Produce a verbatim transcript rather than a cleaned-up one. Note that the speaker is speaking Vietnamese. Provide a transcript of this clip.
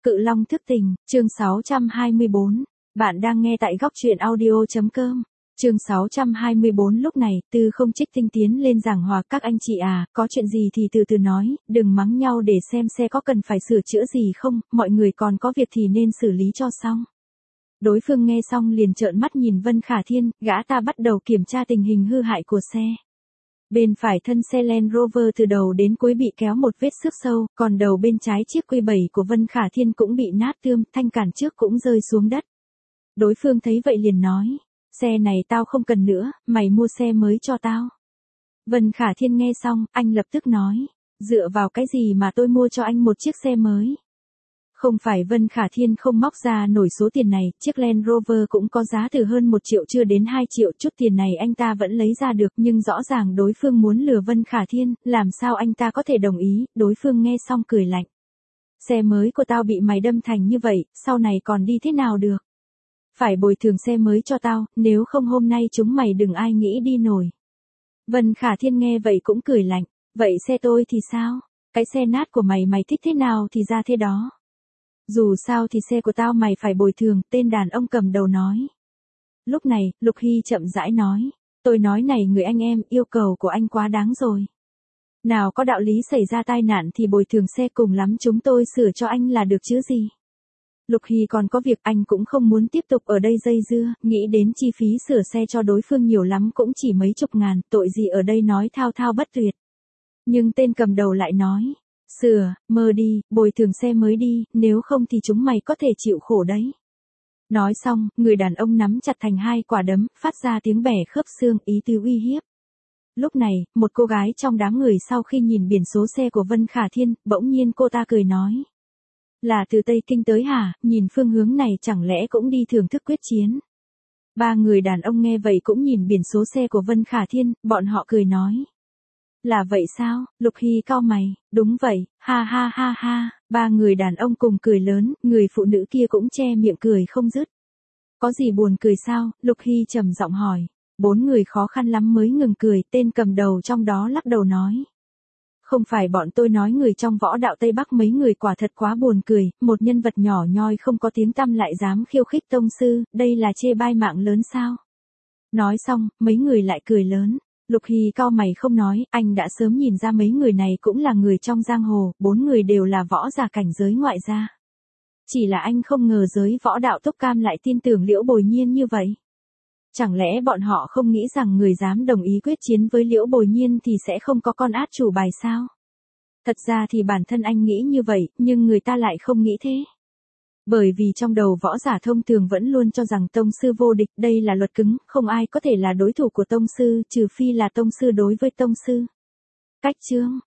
Cự Long thức tình, chương sáu trăm hai mươi bốn. Bạn đang nghe tại góc truyện audio.com. Chương sáu trăm hai mươi bốn. Lúc này, Tư Không Trích Tinh tiến lên giảng hòa, các anh chị à, có chuyện gì thì từ từ nói, đừng mắng nhau để xem xe có cần phải sửa chữa gì không, mọi người còn có việc thì nên xử lý cho xong. Đối phương nghe xong liền trợn mắt nhìn Vân Khả Thiên, gã ta bắt đầu kiểm tra tình hình hư hại của xe. Bên phải thân xe Land Rover từ đầu đến cuối bị kéo một vết xước sâu, còn đầu bên trái chiếc quy bảy của Vân Khả Thiên cũng bị nát tươm, thanh cản trước cũng rơi xuống đất. Đối phương thấy vậy liền nói, xe này tao không cần nữa, mày mua xe mới cho tao. Vân Khả Thiên nghe xong, anh lập tức nói, dựa vào cái gì mà tôi mua cho anh một chiếc xe mới? Không phải Vân Khả Thiên không móc ra nổi số tiền này, chiếc Land Rover cũng có giá từ hơn một triệu chưa đến hai triệu, chút tiền này anh ta vẫn lấy ra được, nhưng rõ ràng đối phương muốn lừa Vân Khả Thiên, làm sao anh ta có thể đồng ý? Đối phương nghe xong cười lạnh. Xe mới của tao bị mày đâm thành như vậy, sau này còn đi thế nào được? Phải bồi thường xe mới cho tao, nếu không hôm nay chúng mày đừng ai nghĩ đi nổi. Vân Khả Thiên nghe vậy cũng cười lạnh, vậy xe tôi thì sao? Cái xe nát của mày mày thích thế nào thì ra thế đó. Dù sao thì xe của tao mày phải bồi thường, tên đàn ông cầm đầu nói. Lúc này, Lục Hy chậm rãi nói, tôi nói này người anh em, yêu cầu của anh quá đáng rồi. Nào có đạo lý xảy ra tai nạn thì bồi thường xe, cùng lắm chúng tôi sửa cho anh là được chứ gì. Lục Hy còn có việc, anh cũng không muốn tiếp tục ở đây dây dưa, nghĩ đến chi phí sửa xe cho đối phương nhiều lắm cũng chỉ mấy chục ngàn, tội gì ở đây nói thao thao bất tuyệt. Nhưng tên cầm đầu lại nói, sửa, mơ đi, bồi thường xe mới đi, nếu không thì chúng mày có thể chịu khổ đấy. Nói xong, người đàn ông nắm chặt thành hai quả đấm, phát ra tiếng bẻ khớp xương, ý tứ uy hiếp. Lúc này, một cô gái trong đám người sau khi nhìn biển số xe của Vân Khả Thiên, bỗng nhiên cô ta cười nói. Là từ Tây Kinh tới hả, nhìn phương hướng này chẳng lẽ cũng đi thưởng thức quyết chiến. Ba người đàn ông nghe vậy cũng nhìn biển số xe của Vân Khả Thiên, bọn họ cười nói. Là vậy sao? Lục Hy cau mày, đúng vậy, ha ha ha ha, ba người đàn ông cùng cười lớn, người phụ nữ kia cũng che miệng cười không dứt. Có gì buồn cười sao? Lục Hy trầm giọng hỏi. Bốn người khó khăn lắm mới ngừng cười, tên cầm đầu trong đó lắc đầu nói. Không phải bọn tôi nói người trong võ đạo Tây Bắc mấy người quả thật quá buồn cười, một nhân vật nhỏ nhoi không có tiếng tăm lại dám khiêu khích tông sư, đây là chê bai mạng lớn sao? Nói xong, mấy người lại cười lớn. Lục Hy cau mày không nói, anh đã sớm nhìn ra mấy người này cũng là người trong giang hồ, bốn người đều là võ giả cảnh giới ngoại gia. Chỉ là anh không ngờ giới võ đạo Túc Cam lại tin tưởng Liễu Bồi Nhiên như vậy. Chẳng lẽ bọn họ không nghĩ rằng người dám đồng ý quyết chiến với Liễu Bồi Nhiên thì sẽ không có con át chủ bài sao? Thật ra thì bản thân anh nghĩ như vậy, nhưng người ta lại không nghĩ thế. Bởi vì trong đầu võ giả thông thường vẫn luôn cho rằng tông sư vô địch, đây là luật cứng, không ai có thể là đối thủ của tông sư, trừ phi là tông sư đối với tông sư. Cách chương,